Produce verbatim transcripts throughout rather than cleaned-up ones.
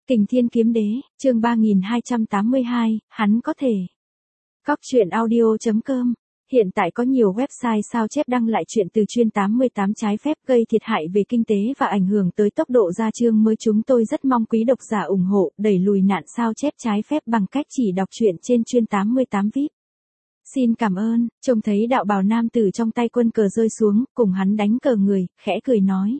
Kình Thiên Kiếm Đế, chương ba nghìn hai trăm tám mươi hai, hắn có thể. Cóc truyện audio chấm com. Hiện tại có nhiều website sao chép đăng lại chuyện từ chuyên tám mươi tám trái phép gây thiệt hại về kinh tế và ảnh hưởng tới tốc độ ra chương mới. Chúng tôi rất mong quý độc giả ủng hộ, đẩy lùi nạn sao chép trái phép bằng cách chỉ đọc truyện trên chuyên tám mươi tám vi ai pi. Xin cảm ơn. Trông thấy đạo bào nam tử trong tay quân cờ rơi xuống, cùng hắn đánh cờ người, khẽ cười nói.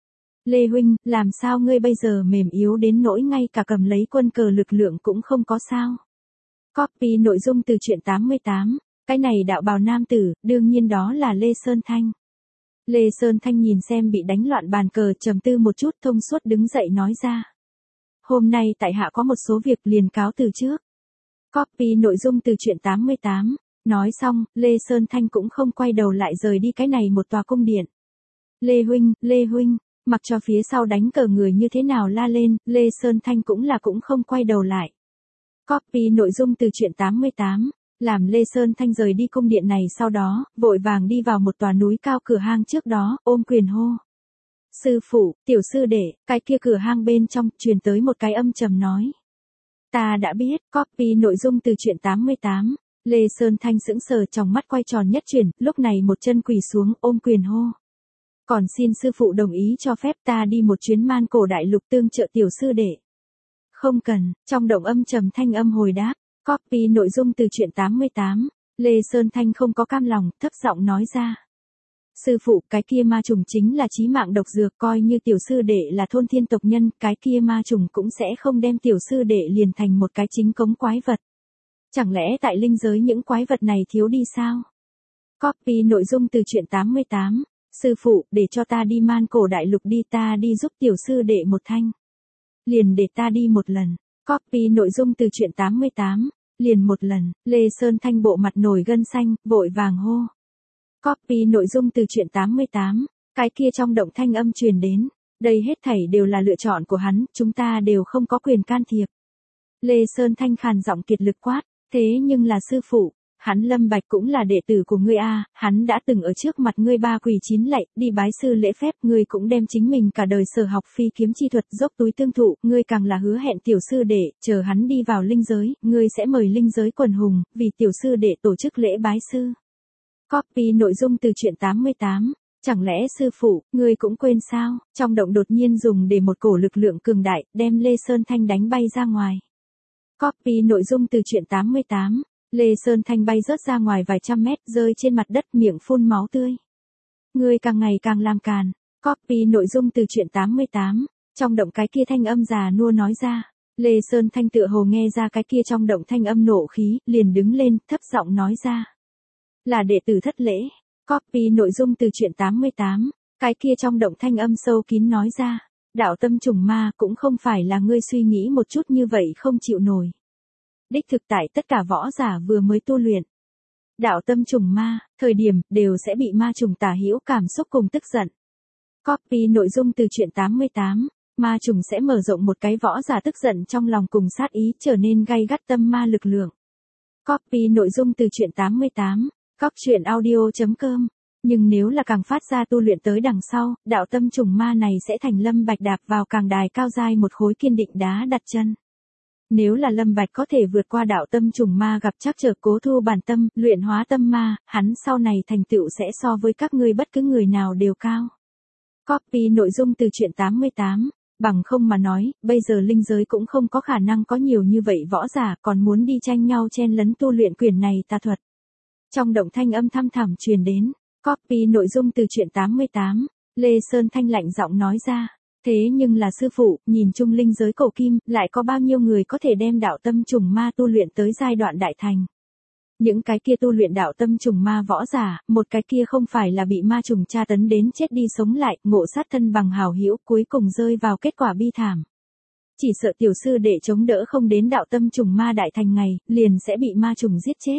Lê huynh, làm sao ngươi bây giờ mềm yếu đến nỗi ngay cả cầm lấy quân cờ lực lượng cũng không có sao? Copy nội dung từ truyện tám mươi tám. Cái này đạo bào nam tử, đương nhiên đó là Lê Sơn Thanh. Lê Sơn Thanh nhìn xem bị đánh loạn bàn cờ, trầm tư một chút, thông suốt đứng dậy nói ra. Hôm nay tại hạ có một số việc, liền cáo từ trước. Copy nội dung từ truyện tám mươi tám. Nói xong, Lê Sơn Thanh cũng không quay đầu lại rời đi cái này một tòa cung điện. Lê huynh, Lê huynh. Mặc cho phía sau đánh cờ người như thế nào la lên, Lê Sơn Thanh cũng là cũng không quay đầu lại. Copy nội dung từ truyện tám mươi tám. Làm Lê Sơn Thanh rời đi cung điện này sau đó, vội vàng đi vào một tòa núi cao cửa hang trước đó, ôm quyền hô. Sư phụ, tiểu sư đệ, cái kia cửa hang bên trong, truyền tới một cái âm trầm nói. Ta đã biết. Copy nội dung từ truyện tám mươi tám. Lê Sơn Thanh sững sờ, trong mắt quay tròn nhất chuyển, lúc này một chân quỳ xuống, ôm quyền hô. Còn xin sư phụ đồng ý cho phép ta đi một chuyến man cổ đại lục tương trợ tiểu sư đệ. Không cần. Trong động âm trầm thanh âm hồi đáp. Copy nội dung từ truyện tám mươi tám. Lê Sơn Thanh không có cam lòng, thấp giọng nói ra. Sư phụ, cái kia ma trùng chính là chí mạng độc dược, coi như tiểu sư đệ là thôn thiên tộc nhân, cái kia ma trùng cũng sẽ không đem tiểu sư đệ liền thành một cái chính cống quái vật. Chẳng lẽ tại linh giới những quái vật này thiếu đi sao? Copy nội dung từ truyện tám mươi tám. Sư phụ, để cho ta đi man cổ đại lục đi, ta đi giúp tiểu sư đệ một thanh. Liền để ta đi một lần. Copy nội dung từ truyện tám mươi tám. Liền một lần. Lê Sơn Thanh bộ mặt nổi gân xanh, vội vàng hô. Copy nội dung từ truyện tám mươi tám. Cái kia trong động thanh âm truyền đến. Đây hết thảy đều là lựa chọn của hắn, chúng ta đều không có quyền can thiệp. Lê Sơn Thanh khàn giọng kiệt lực quát. Thế nhưng là sư phụ. Hắn Lâm Bạch cũng là đệ tử của ngươi a, hắn đã từng ở trước mặt ngươi ba quỳ chín lạy, đi bái sư lễ phép, ngươi cũng đem chính mình cả đời sở học phi kiếm chi thuật dốc túi tương thụ, ngươi càng là hứa hẹn tiểu sư đệ, chờ hắn đi vào linh giới, ngươi sẽ mời linh giới quần hùng, vì tiểu sư đệ tổ chức lễ bái sư. Copy nội dung từ truyện tám mươi tám. Chẳng lẽ sư phụ, ngươi cũng quên sao? Trong động đột nhiên dùng để một cổ lực lượng cường đại, đem Lê Sơn Thanh đánh bay ra ngoài. Copy nội dung từ truyện tám mươi tám. Lê Sơn Thanh bay rớt ra ngoài vài trăm mét, rơi trên mặt đất, miệng phun máu tươi. Ngươi càng ngày càng làm càn. Copy nội dung từ truyện tám mươi tám. Trong động cái kia thanh âm già nua nói ra. Lê Sơn Thanh tựa hồ nghe ra cái kia trong động thanh âm nộ khí, liền đứng lên, thấp giọng nói ra. Là đệ tử thất lễ. Copy nội dung từ truyện tám mươi tám. Cái kia trong động thanh âm sâu kín nói ra. Đạo tâm trùng ma cũng không phải là ngươi suy nghĩ một chút như vậy không chịu nổi. Đích thực tại tất cả võ giả vừa mới tu luyện. Đạo tâm trùng ma, thời điểm, đều sẽ bị ma trùng tà hữu cảm xúc cùng tức giận. Copy nội dung từ truyện tám mươi tám. Ma trùng sẽ mở rộng một cái võ giả tức giận trong lòng cùng sát ý trở nên gay gắt tâm ma lực lượng. Copy nội dung từ truyện tám mươi tám. Cóc truyện audio chấm com. Nhưng nếu là càng phát ra tu luyện tới đằng sau, đạo tâm trùng ma này sẽ thành Lâm Bạch đạp vào càng đài cao dai một khối kiên định đá đặt chân. Nếu là Lâm Bạch có thể vượt qua đạo tâm trùng ma gặp trắc trở cố thu bản tâm, luyện hóa tâm ma, hắn sau này thành tựu sẽ so với các ngươi bất cứ người nào đều cao. Copy nội dung từ truyện tám mươi tám. Bằng không mà nói, bây giờ linh giới cũng không có khả năng có nhiều như vậy võ giả còn muốn đi tranh nhau chen lấn tu luyện quyền này tà thuật. Trong động thanh âm thăm thẳm truyền đến. Copy nội dung từ truyện tám mươi tám. Lê Sơn Thanh lạnh giọng nói ra. Thế nhưng là sư phụ, nhìn chung linh giới cổ kim, lại có bao nhiêu người có thể đem đạo tâm trùng ma tu luyện tới giai đoạn đại thành. Những cái kia tu luyện đạo tâm trùng ma võ giả, một cái kia không phải là bị ma trùng tra tấn đến chết đi sống lại, ngộ sát thân bằng hảo hữu, cuối cùng rơi vào kết quả bi thảm. Chỉ sợ tiểu sư để chống đỡ không đến đạo tâm trùng ma đại thành ngày, liền sẽ bị ma trùng giết chết.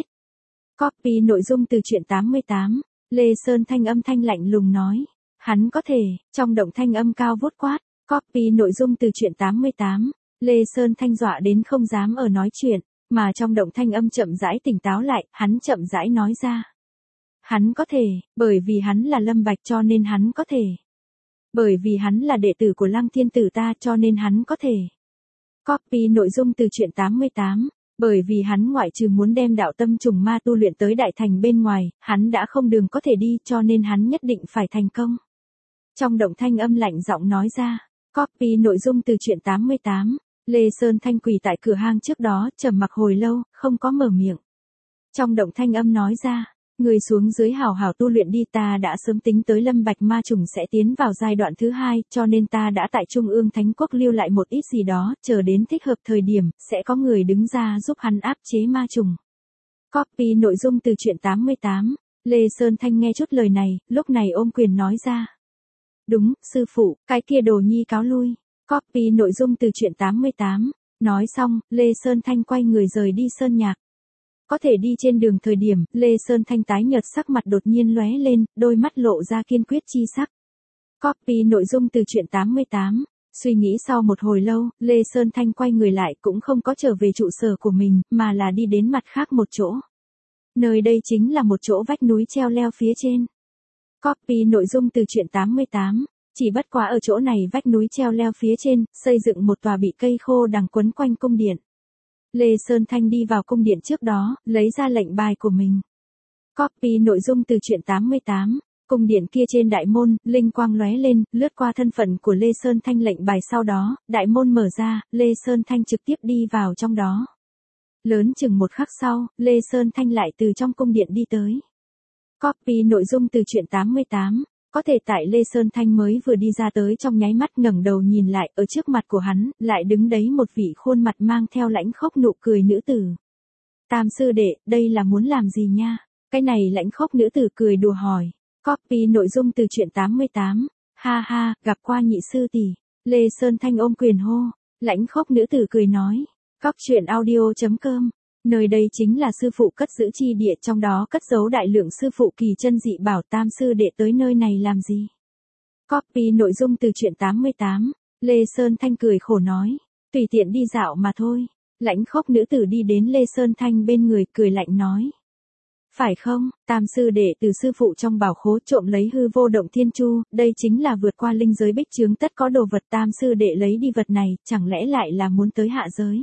Copy nội dung từ truyện tám mươi tám. Lê Sơn Thanh âm thanh lạnh lùng nói. Hắn có thể. Trong động thanh âm cao vút quát. Copy nội dung từ truyện tám mươi tám. Lê Sơn Thanh dọa đến không dám ở nói chuyện, mà trong động thanh âm chậm rãi tỉnh táo lại, hắn chậm rãi nói ra. Hắn có thể, bởi vì hắn là Lâm Bạch cho nên hắn có thể. Bởi vì hắn là đệ tử của Lăng Thiên Tử ta cho nên hắn có thể. Copy nội dung từ truyện tám mươi tám. Bởi vì hắn ngoại trừ muốn đem đạo tâm trùng ma tu luyện tới đại thành bên ngoài, hắn đã không đường có thể đi cho nên hắn nhất định phải thành công. Trong động thanh âm lạnh giọng nói ra. Copy nội dung từ truyện tám mươi tám. Lê Sơn Thanh quỳ tại cửa hang trước đó, trầm mặc hồi lâu, không có mở miệng. Trong động thanh âm nói ra. Người xuống dưới hào hào tu luyện đi, ta đã sớm tính tới Lâm Bạch ma trùng sẽ tiến vào giai đoạn thứ hai, cho nên ta đã tại Trung ương Thánh Quốc lưu lại một ít gì đó, chờ đến thích hợp thời điểm, sẽ có người đứng ra giúp hắn áp chế ma trùng. Copy nội dung từ truyện tám mươi tám. Lê Sơn Thanh nghe chút lời này, lúc này ôm quyền nói ra. Đúng, sư phụ, cái kia đồ nhi cáo lui. Copy nội dung từ truyện tám mươi tám. Nói xong, Lê Sơn Thanh quay người rời đi sơn nhạc. Có thể đi trên đường thời điểm, Lê Sơn Thanh tái nhợt sắc mặt đột nhiên lóe lên, đôi mắt lộ ra kiên quyết chi sắc. Copy nội dung từ truyện tám mươi tám. Suy nghĩ sau một hồi lâu, Lê Sơn Thanh quay người lại cũng không có trở về trụ sở của mình, mà là đi đến mặt khác một chỗ. Nơi đây chính là một chỗ vách núi treo leo phía trên. Copy nội dung từ truyện tám mươi tám. Chỉ bất quá ở chỗ này vách núi treo leo phía trên, xây dựng một tòa bị cây khô đằng quấn quanh cung điện. Lê Sơn Thanh đi vào cung điện trước đó, lấy ra lệnh bài của mình. Copy nội dung từ truyện tám mươi tám. Cung điện kia trên đại môn, linh quang lóe lên, lướt qua thân phận của Lê Sơn Thanh lệnh bài sau đó, đại môn mở ra, Lê Sơn Thanh trực tiếp đi vào trong đó. Lớn chừng một khắc sau, Lê Sơn Thanh lại từ trong cung điện đi tới. Copy nội dung từ truyện tám mươi tám. Có thể tại Lê Sơn Thanh mới vừa đi ra tới trong nháy mắt ngẩng đầu nhìn lại, ở trước mặt của hắn, lại đứng đấy một vị khuôn mặt mang theo lãnh khốc nụ cười nữ tử. Tam sư đệ, đây là muốn làm gì nha? Cái này lãnh khốc nữ tử cười đùa hỏi. Copy nội dung từ truyện tám mươi tám. Ha ha, gặp qua nhị sư tỷ. Lê Sơn Thanh ôm quyền hô. Lãnh khốc nữ tử cười nói. Cóc truyện audio chấm com. Nơi đây chính là sư phụ cất giữ chi địa, trong đó cất giấu đại lượng sư phụ kỳ chân dị bảo. Tam sư đệ tới nơi này làm gì? Copy nội dung từ truyện tám mươi tám. Lê Sơn Thanh cười khổ nói. Tùy tiện đi dạo mà thôi. Lãnh khốc nữ tử đi đến Lê Sơn Thanh bên người, cười lạnh nói. Phải không, tam sư đệ từ sư phụ trong bảo khố trộm lấy hư vô động thiên chu, đây chính là vượt qua linh giới bích chướng tất có đồ vật, tam sư đệ lấy đi vật này, chẳng lẽ lại là muốn tới hạ giới?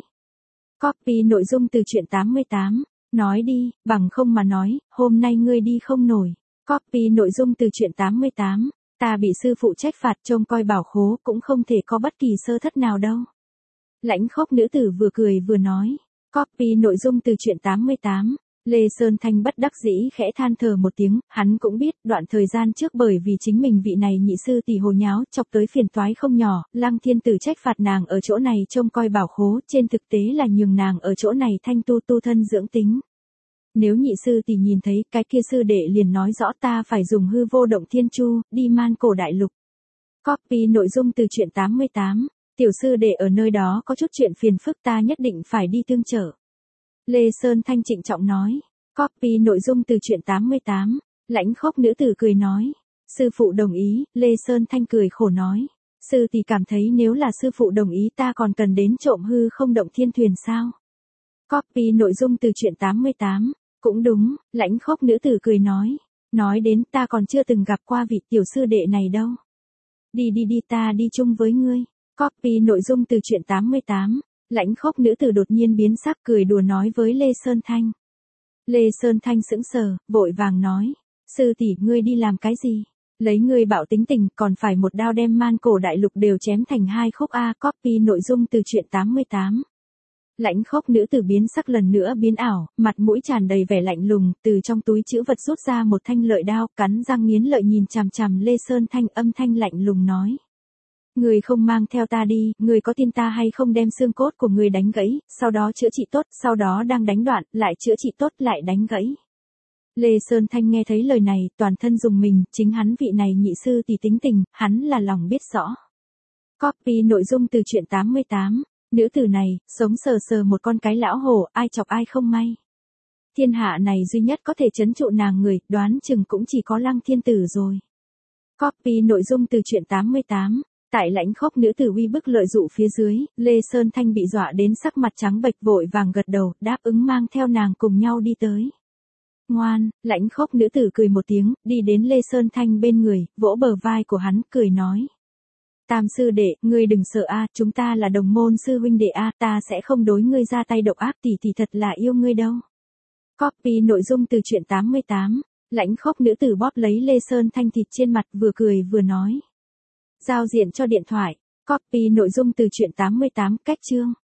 Copy nội dung từ truyện tám mươi tám. Nói đi, bằng không mà nói, hôm nay ngươi đi không nổi. Copy nội dung từ truyện tám mươi tám. Ta bị sư phụ trách phạt trông coi bảo khố, cũng không thể có bất kỳ sơ thất nào đâu. Lãnh khốc nữ tử vừa cười vừa nói. Copy nội dung từ truyện tám mươi tám. Lê Sơn Thanh bất đắc dĩ khẽ than thở một tiếng, hắn cũng biết, đoạn thời gian trước bởi vì chính mình vị này nhị sư tỷ hồ nháo, chọc tới phiền toái không nhỏ, Lăng Thiên Tử trách phạt nàng ở chỗ này trông coi bảo khố, trên thực tế là nhường nàng ở chỗ này thanh tu tu thân dưỡng tính. Nếu nhị sư tỷ nhìn thấy, cái kia sư đệ liền nói rõ ta phải dùng hư vô động thiên chu, đi man cổ đại lục. Copy nội dung từ truyện tám mươi tám. Tiểu sư đệ ở nơi đó có chút chuyện phiền phức, ta nhất định phải đi tương trợ. Lê Sơn Thanh trịnh trọng nói. Copy nội dung từ truyện tám mươi tám. Lãnh khốc nữ tử cười nói. Sư phụ đồng ý, Lê Sơn Thanh cười khổ nói. Sư tỷ cảm thấy nếu là sư phụ đồng ý ta còn cần đến trộm hư không động thiên thuyền sao? Copy nội dung từ truyện tám mươi tám. Cũng đúng, lãnh khốc nữ tử cười nói. Nói đến ta còn chưa từng gặp qua vị tiểu sư đệ này đâu. Đi đi đi, ta đi chung với ngươi. Copy nội dung từ truyện tám mươi tám. Lãnh khốc nữ tử đột nhiên biến sắc, cười đùa nói với Lê Sơn Thanh. Lê Sơn Thanh sững sờ, vội vàng nói. Sư tỷ, ngươi đi làm cái gì? Lấy ngươi bạo tính tình, còn phải một đao đem man cổ đại lục đều chém thành hai khúc a. Copy nội dung từ truyện tám mươi tám. Lãnh khốc nữ tử biến sắc lần nữa biến ảo, mặt mũi tràn đầy vẻ lạnh lùng, từ trong túi trữ vật rút ra một thanh lợi đao, cắn răng nghiến lợi nhìn chằm chằm Lê Sơn Thanh, âm thanh lạnh lùng nói. Người không mang theo ta đi, người có tin ta hay không đem xương cốt của người đánh gãy, sau đó chữa trị tốt, sau đó đang đánh đoạn, lại chữa trị tốt lại đánh gãy. Lê Sơn Thanh nghe thấy lời này, toàn thân rùng mình, chính hắn vị này nhị sư tỷ tính tình, hắn là lòng biết rõ. Copy nội dung từ truyện tám mươi tám. Nữ tử này, sống sờ sờ một con cái lão hổ, ai chọc ai không may. Thiên hạ này duy nhất có thể trấn trụ nàng người, đoán chừng cũng chỉ có Lăng Thiên Tử rồi. Copy nội dung từ truyện tám mươi tám. Tại lãnh khốc nữ tử uy bức lợi dụ phía dưới, Lê Sơn Thanh bị dọa đến sắc mặt trắng bệch, vội vàng gật đầu, đáp ứng mang theo nàng cùng nhau đi tới. Ngoan, lãnh khốc nữ tử cười một tiếng, đi đến Lê Sơn Thanh bên người, vỗ bờ vai của hắn, cười nói. Tam sư đệ, ngươi đừng sợ a, chúng ta là đồng môn sư huynh đệ a, ta sẽ không đối ngươi ra tay độc ác, tỷ tỷ thật là yêu ngươi đâu. Copy nội dung từ truyện tám mươi tám, lãnh khốc nữ tử bóp lấy Lê Sơn Thanh thịt trên mặt vừa cười vừa nói. Giao diện cho điện thoại, copy nội dung từ truyện tám mươi tám, cách chương.